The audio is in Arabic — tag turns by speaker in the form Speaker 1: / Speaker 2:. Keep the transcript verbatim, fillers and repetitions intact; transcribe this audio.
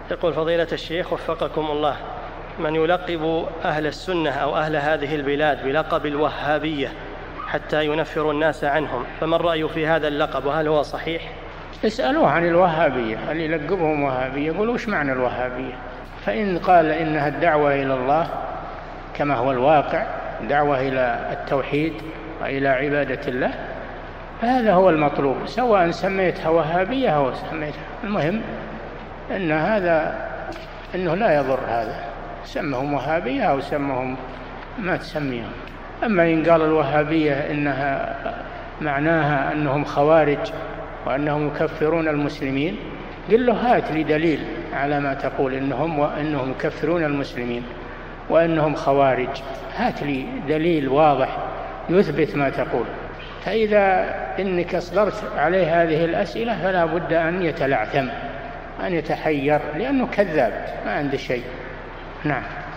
Speaker 1: يقول فضيلة الشيخ وفقكم الله، من يلقب أهل السنة أو أهل هذه البلاد بلقب الوهابية حتى ينفر الناس عنهم، فما الرأي في هذا اللقب وهل هو صحيح؟
Speaker 2: اسألوه عن الوهابية، هل يلقبهم وهابية؟ يقولوا وش معنى الوهابية؟ فإن قال إنها الدعوة إلى الله كما هو الواقع، دعوة إلى التوحيد وإلى عبادة الله، فهذا هو المطلوب، سواء سميتها وهابية أو سميتها، المهم أن هذا أنه لا يضر هذا، سمهم وهابية أو سمهم ما تسميهم. أما إن قال الوهابية إنها معناها أنهم خوارج وأنهم يكفرون المسلمين، قل له هات لي دليل على ما تقول إنهم وأنهم يكفرون المسلمين وأنهم خوارج، هات لي دليل واضح يثبت ما تقول. فإذا إنك أصدرت عليه هذه الأسئلة فلا بد أن يتلعثم، أن يتحير، لأنه كذاب ما عنده شيء. نعم.